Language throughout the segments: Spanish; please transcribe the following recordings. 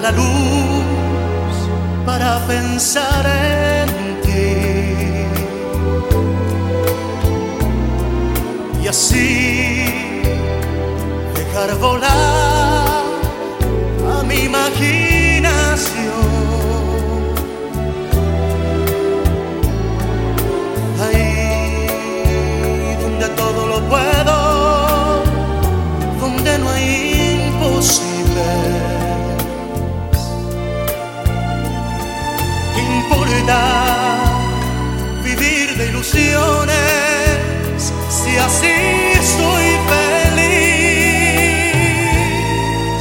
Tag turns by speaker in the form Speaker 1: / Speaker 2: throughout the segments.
Speaker 1: la luz para pensar en ti y así dejar volar a mi imaginación. Ahí donde todo lo puedo, donde no hay imposibles. ¿Qué importa vivir de ilusiones si así soy feliz?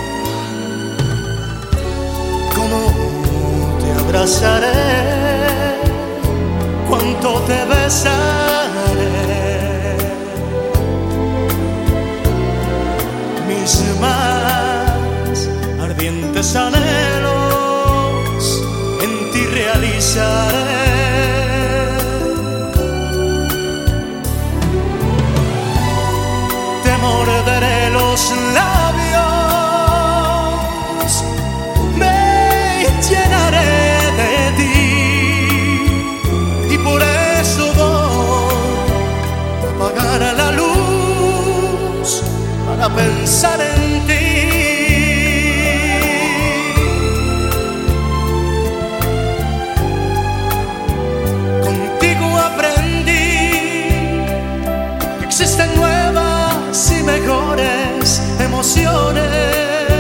Speaker 1: ¿Cómo te abrazaré? ¿Cuánto te besaré? Mis más ardientes anhelos en ti realizaré. Te morderé los labios, me llenaré de ti y por eso voy a apagar la luz para pensar en ti. Contigo aprendí que existen nuevas y mejores emociones.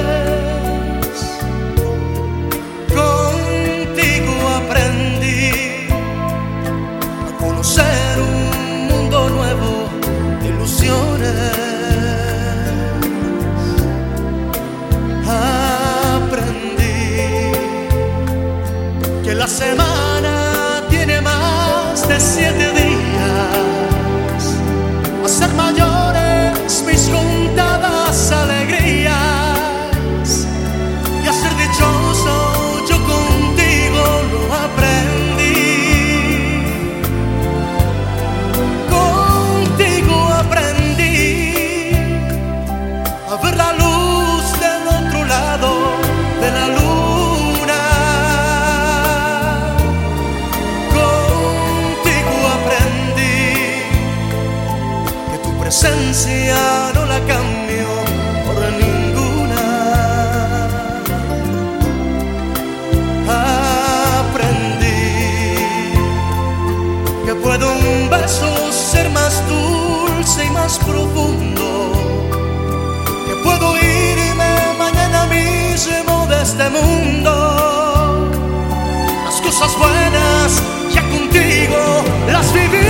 Speaker 1: Contigo aprendí a conocer un mundo nuevo de ilusiones. Que la semana tiene más de 7 días, a ser mayores mis contadas alegrías y a ser dichoso yo contigo lo aprendí. Contigo aprendí a ver la luz del otro lado de la luz. Presencia no la cambio por ninguna. Aprendí que puede un beso ser más dulce y más profundo, que puedo irme mañana mismo de este mundo. Las cosas buenas ya contigo las viví.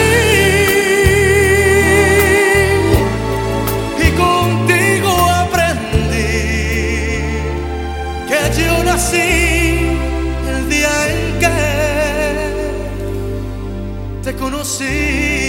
Speaker 1: Yo nací el día en que te conocí.